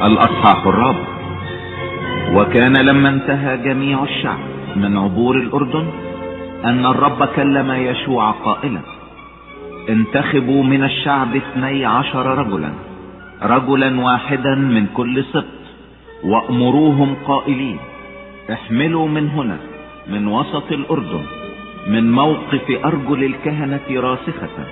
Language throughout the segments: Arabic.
الأصحاح الرابع. وكان لما انتهى جميع الشعب من عبور الأردن أن الرب كلم يشوع قائلا: انتخبوا من الشعب 12 رجلا، رجلا واحدا من كل سبط، وأمروهم قائلين: احملوا من هنا من وسط الأردن من موقف أرجل الكهنة راسخة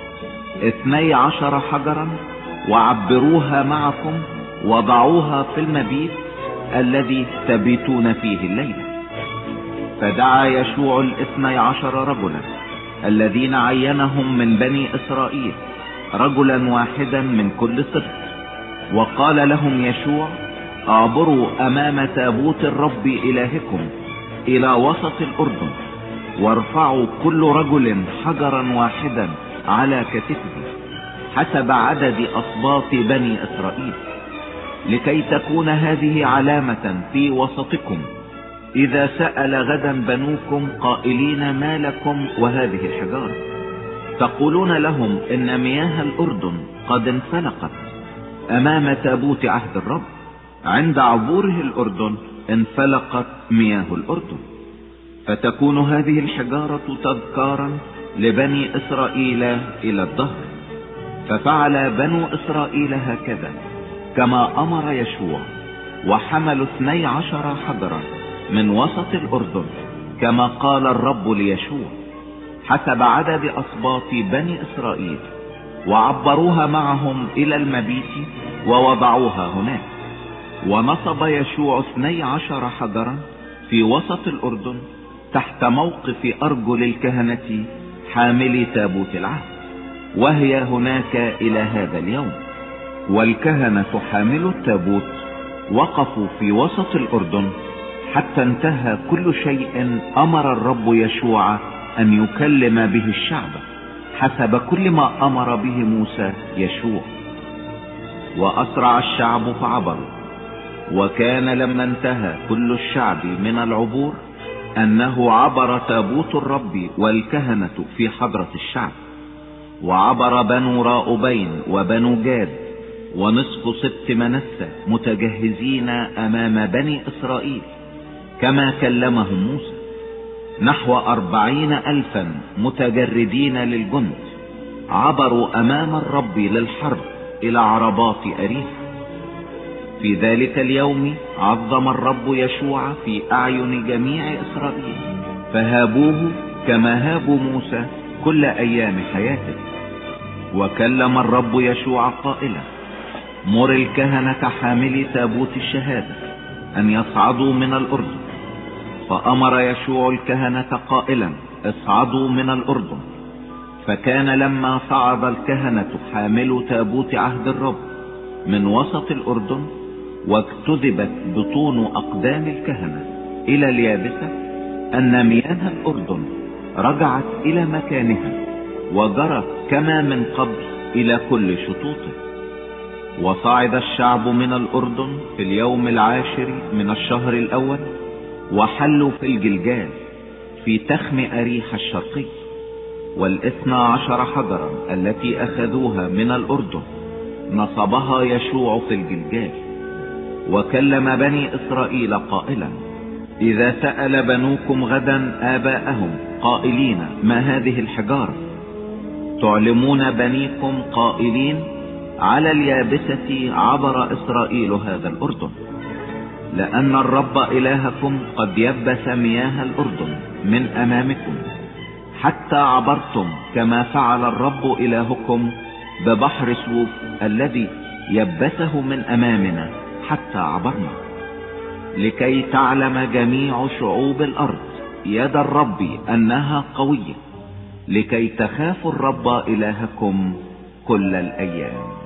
12 حجرا، وعبروها معكم وضعوها في المبيت الذي تبيتون فيه الليلة. فدعا يشوع 12 رجلا الذين عينهم من بني إسرائيل، رجلا واحدا من كل سبط، وقال لهم يشوع: اعبروا امام تابوت الرب الهكم الى وسط الأردن، وارفعوا كل رجل حجرا واحدا على كتفه حسب عدد أصباط بني إسرائيل، لكي تكون هذه علامة في وسطكم إذا سأل غدا بنوكم قائلين: ما لكم وهذه الحجارة؟ تقولون لهم: إن مياه الأردن قد انفلقت أمام تابوت عهد الرب، عند عبوره الأردن انفلقت مياه الأردن. فتكون هذه الحجارة تذكارا لبني إسرائيل إلى الدهر. ففعل بنو إسرائيل هكذا كما أمر يشوع، وحملوا 12 حجرا من وسط الأردن كما قال الرب ليشوع حسب عدد أصباط بني إسرائيل، وعبروها معهم إلى المبيت ووضعوها هناك. ونصب يشوع 12 حجرا في وسط الأردن تحت موقف أرجل الكهنة حاملي تابوت العهد، وهي هناك إلى هذا اليوم. والكهنة حاملوا التابوت وقفوا في وسط الأردن حتى انتهى كل شيء أمر الرب يشوع أن يكلم به الشعب حسب كل ما أمر به موسى يشوع. وأسرع الشعب فعبروا. وكان لما انتهى كل الشعب من العبور أنه عبر تابوت الرب والكهنة في حضرة الشعب، وعبر بنو راؤبين وبنو جاد ونصف سبط منسى متجهزين أمام بني إسرائيل كما كلمهم موسى، نحو 40,000 متجردين للجند عبروا أمام الرب للحرب إلى عربات أريحة. في ذلك اليوم عظم الرب يشوع في أعين جميع إسرائيل، فهابوه كما هابوا موسى كل أيام حياته. وكلم الرب يشوع قائلا: مر الكهنة حاملي تابوت الشهادة أن يصعدوا من الأردن. فأمر يشوع الكهنة قائلا: اصعدوا من الأردن. فكان لما صعد الكهنة حاملوا تابوت عهد الرب من وسط الأردن، واجتذبت بطون أقدام الكهنة إلى اليابسة، أن مياه الأردن رجعت إلى مكانها وجرت كما من قبل إلى كل شطوطه. وصعد الشعب من الأردن في اليوم 10 من الشهر الأول، وحلوا في الجلجال في تخم أريحة الشرقي. 12 حجرا التي أخذوها من الأردن نصبها يشوع في الجلجال. وكلم بني إسرائيل قائلا: إذا سأل بنوكم غدا آباءهم قائلين: ما هذه الحجارة؟ تعلمون بنيكم قائلين: على اليابسة عبر إسرائيل هذا الأردن، لأن الرب إلهكم قد يبس مياه الأردن من أمامكم حتى عبرتم، كما فعل الرب إلهكم ببحر سوف الذي يبسه من أمامنا حتى عبرنا، لكي تعلم جميع شعوب الأرض يد الرب أنها قوية، لكي تخافوا الرب إلهكم كل الأيام.